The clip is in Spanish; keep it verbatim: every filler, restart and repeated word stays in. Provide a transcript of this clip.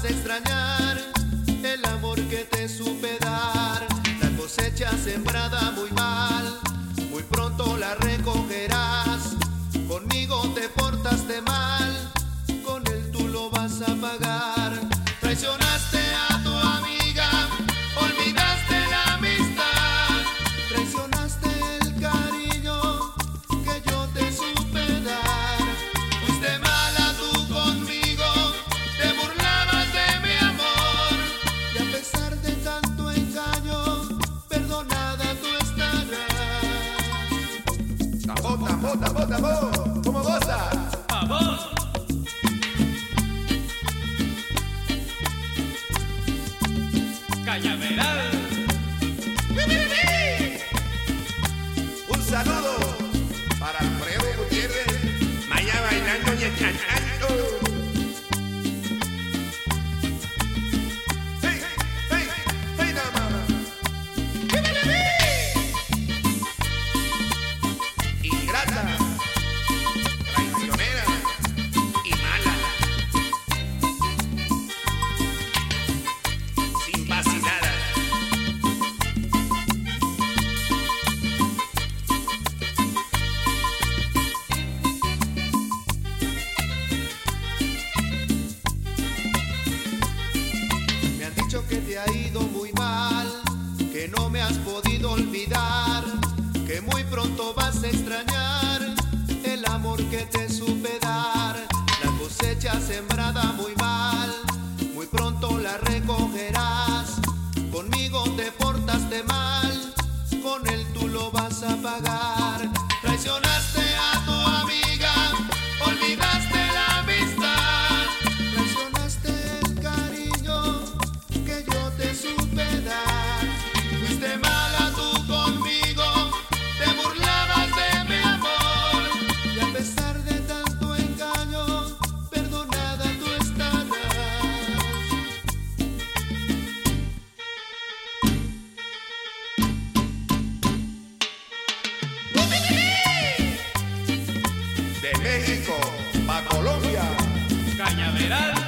vas a extrañar el amor que te supe dar. La cosecha sembrada muy mal, muy pronto la recogerás. Conmigo te portaste mal, con él tú lo vas a pagar. Traicionaste a tu amiga, olvidaste la amistad, traicionaste el cariño que yo te supe dar. Fuiste mala tú conmigo, te burlabas de mi amor, y a pesar de tanto engaño, perdonada tú estarás. Tambor, tambor, tambor, tambor, ¿cómo gozas? ¡Vamos! Cañaveral. Un saludo para Alfredo Gutiérrez, Maya bailando y cantando. ¡Hey, hey, hey, dama! Ingrata, traicionera y mala, sin vacilar. Me han dicho que te ha ido muy mal, que no me has podido olvidar, que muy pronto vas a extrañar el amor que te supe dar. La cosecha sembrada muy mal, muy pronto la recogerás. Conmigo te portaste mal, con él tú lo vas a pagar. Traicionaste a tu amiga, olvidaste la amistad, traicionaste el cariño que yo te supe dar. Fuiste mala tú conmigo, te burlabas de mi amor, y a pesar de tanto engaño, perdonada tú estarás. De México pa' Colombia. Cañaveral.